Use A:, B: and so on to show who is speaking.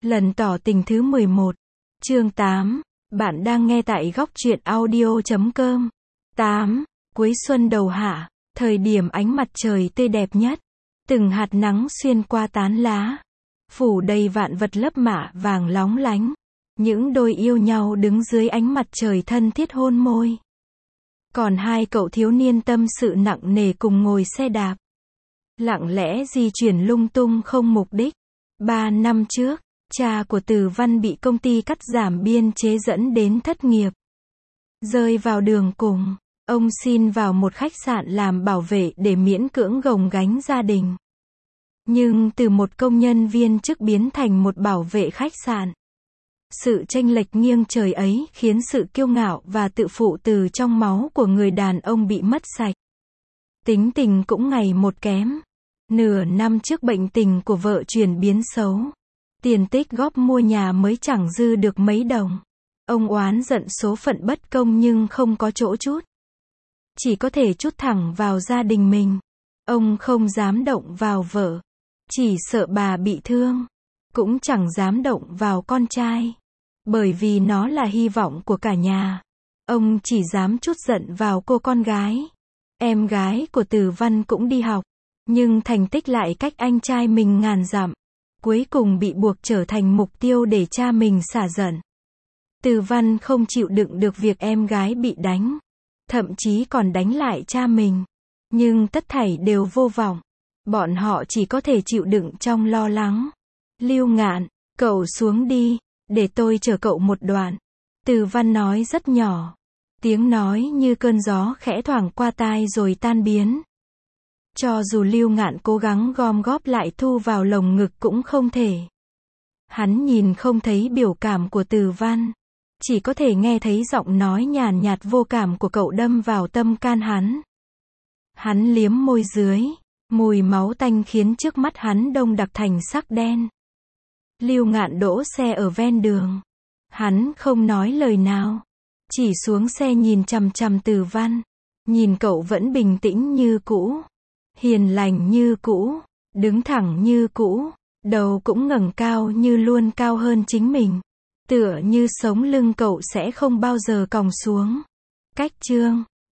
A: Lần tỏ tình thứ 11. Chương 8. Bạn đang nghe tại góc truyện audio.com. 8. Cuối xuân đầu hạ, thời điểm ánh mặt trời tươi đẹp nhất. Từng hạt nắng xuyên qua tán lá, phủ đầy vạn vật lấp mạ vàng lóng lánh. Những đôi yêu nhau đứng dưới ánh mặt trời thân thiết hôn môi. Còn hai cậu thiếu niên tâm sự nặng nề cùng ngồi xe đạp, lặng lẽ di chuyển lung tung không mục đích. 3 năm trước, cha của Từ Văn bị công ty cắt giảm biên chế dẫn đến thất nghiệp. Rơi vào đường cùng, ông xin vào một khách sạn làm bảo vệ để miễn cưỡng gồng gánh gia đình. Nhưng từ một công nhân viên chức biến thành một bảo vệ khách sạn. Sự chênh lệch nghiêng trời ấy khiến sự kiêu ngạo và tự phụ từ trong máu của người đàn ông bị mất sạch. Tính tình cũng ngày một kém. Nửa năm trước bệnh tình của vợ chuyển biến xấu. Tiền tích góp mua nhà mới chẳng dư được mấy đồng. Ông oán giận số phận bất công nhưng không có chỗ trút. Chỉ có thể trút thẳng vào gia đình mình. Ông không dám động vào vợ. Chỉ sợ bà bị thương. Cũng chẳng dám động vào con trai. Bởi vì nó là hy vọng của cả nhà. Ông chỉ dám trút giận vào cô con gái. Em gái của Từ Văn cũng đi học. Nhưng thành tích lại cách anh trai mình ngàn dặm. Cuối cùng bị buộc trở thành mục tiêu để cha mình xả giận. Từ Văn không chịu đựng được việc em gái bị đánh. Thậm chí còn đánh lại cha mình. Nhưng tất thảy đều vô vọng. Bọn họ chỉ có thể chịu đựng trong lo lắng. Lưu Ngạn, cậu xuống đi, để tôi chở cậu một đoạn. Từ Văn nói rất nhỏ. Tiếng nói như cơn gió khẽ thoảng qua tai rồi tan biến. Cho dù Lưu Ngạn cố gắng gom góp lại thu vào lồng ngực cũng không thể. Hắn nhìn không thấy biểu cảm của Từ Văn. Chỉ có thể nghe thấy giọng nói nhàn nhạt vô cảm của cậu đâm vào tâm can hắn. Hắn liếm môi dưới. Mùi máu tanh khiến trước mắt hắn đông đặc thành sắc đen. Lưu Ngạn đỗ xe ở ven đường. Hắn không nói lời nào. Chỉ xuống xe nhìn chằm chằm Từ Văn. Nhìn cậu vẫn bình tĩnh như cũ. Hiền lành như cũ. Đứng thẳng như cũ. Đầu cũng ngẩng cao như luôn cao hơn chính mình. Tựa như sống lưng cậu sẽ không bao giờ còng xuống. Cách chương